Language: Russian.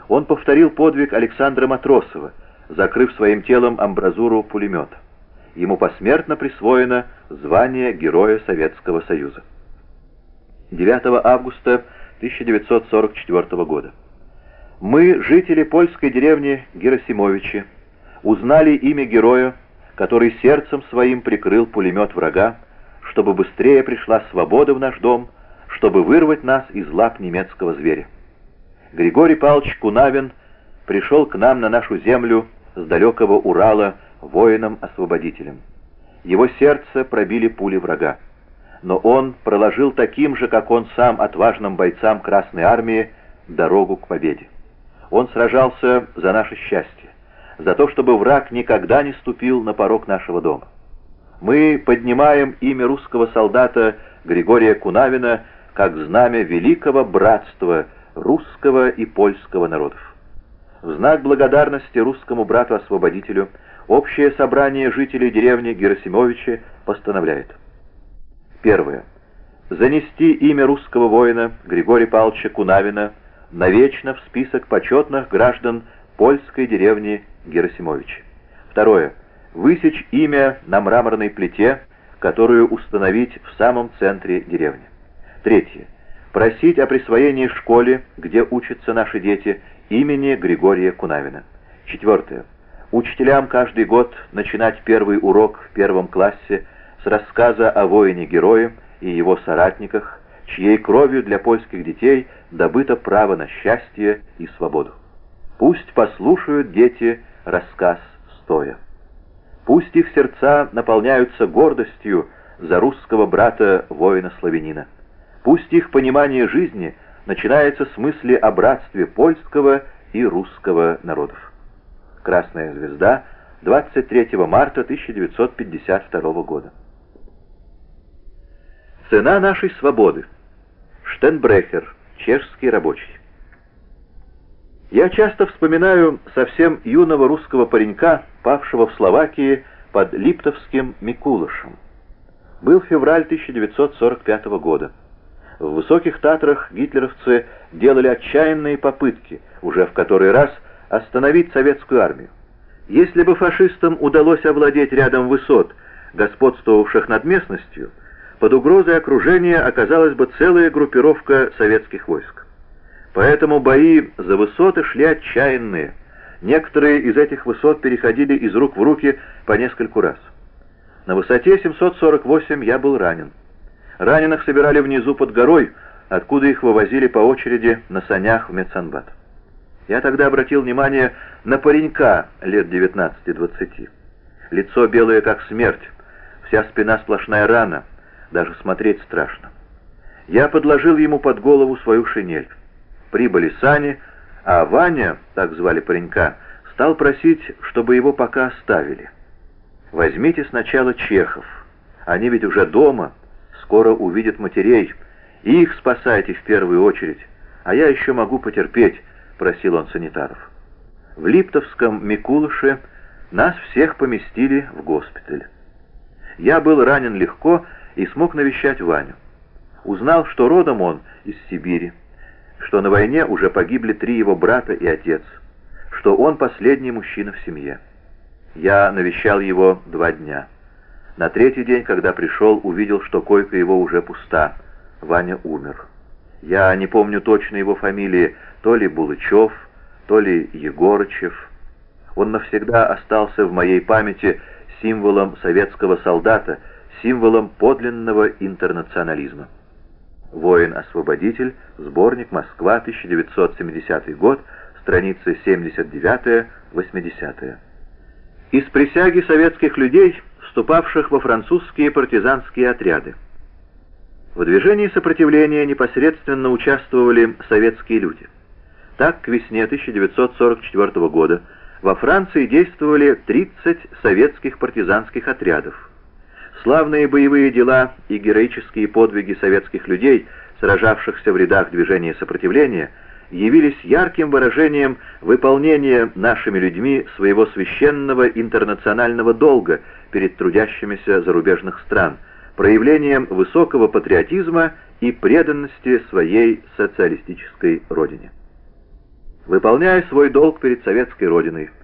Он повторил подвиг Александра Матросова, закрыв своим телом амбразуру пулемета. Ему посмертно присвоено звание Героя Советского Союза. 9 августа 1944 года. Мы, жители польской деревни Герасимовичи, узнали имя героя, который сердцем своим прикрыл пулемет врага, чтобы быстрее пришла свобода в наш дом, чтобы вырвать нас из лап немецкого зверя. Григорий Павлович Кунавин пришел к нам на нашу землю с далекого Урала воином-освободителем. Его сердце пробили пули врага, но он проложил таким же, как он сам, отважным бойцам Красной Армии дорогу к победе. Он сражался за наше счастье, за то, чтобы враг никогда не ступил на порог нашего дома. Мы поднимаем имя русского солдата Григория Кунавина как знамя великого братства русского и польского народов. В знак благодарности русскому брату-освободителю общее собрание жителей деревни Герасимовичи постановляет: первое. Занести имя русского воина Григория Павловича Кунавина навечно в список почетных граждан польской деревни Герасимовичи. Второе. Высечь имя на мраморной плите, которую установить в самом центре деревни. Третье. Просить о присвоении школе, где учатся наши дети, имени Григория Кунавина. Четвертое. Учителям каждый год начинать первый урок в первом классе с рассказа о воине-герое и его соратниках, чьей кровью для польских детей добыто право на счастье и свободу. Пусть послушают дети рассказ стоя. Пусть их сердца наполняются гордостью за русского брата-воина-славянина. Пусть их понимание жизни начинается с мысли о братстве польского и русского народов. Красная звезда, 23 марта 1952 года. Цена нашей свободы. Штенбрехер, чешский рабочий. Я часто вспоминаю совсем юного русского паренька, павшего в Словакии под Липтовским Микулышем. Был февраль 1945 года. В Высоких Татрах гитлеровцы делали отчаянные попытки, уже в который раз, остановить советскую армию. Если бы фашистам удалось овладеть рядом высот, господствовавших над местностью, под угрозой окружения оказалась бы целая группировка советских войск. Поэтому бои за высоты шли отчаянные. Некоторые из этих высот переходили из рук в руки по нескольку раз. На высоте 748 я был ранен. Раненых собирали внизу под горой, откуда их вывозили по очереди на санях в медсанбат. Я тогда обратил внимание на паренька лет 19-20. Лицо белое как смерть, вся спина сплошная рана, даже смотреть страшно. Я подложил ему под голову свою шинель. Прибыли сани, а Ваня, так звали паренька, стал просить, чтобы его пока оставили. «Возьмите сначала чехов, они ведь уже дома, скоро увидят матерей, их спасайте в первую очередь, а я еще могу потерпеть», — просил он санитаров. В Липтовском Микулыше нас всех поместили в госпиталь. Я был ранен легко и смог навещать Ваню. Узнал, что родом он из Сибири, что на войне уже погибли 3 его брата и отец, что он последний мужчина в семье. Я навещал его 2 дня. На 3-й день, когда пришел, увидел, что койка его уже пуста. Ваня умер. Я не помню точно его фамилии, то ли Булычев, то ли Егорычев. Он навсегда остался в моей памяти символом советского солдата, символом подлинного интернационализма. «Воин-освободитель», сборник, Москва, 1970 год, страницы 79-80. Из присяги советских людей, вступавших во французские партизанские отряды. В движении сопротивления непосредственно участвовали советские люди. Так, к весне 1944 года во Франции действовали 30 советских партизанских отрядов. Славные боевые дела и героические подвиги советских людей, сражавшихся в рядах движения сопротивления, явились ярким выражением выполнения нашими людьми своего священного интернационального долга перед трудящимися зарубежных стран, проявлением высокого патриотизма и преданности своей социалистической родине. Выполняя свой долг перед советской родиной,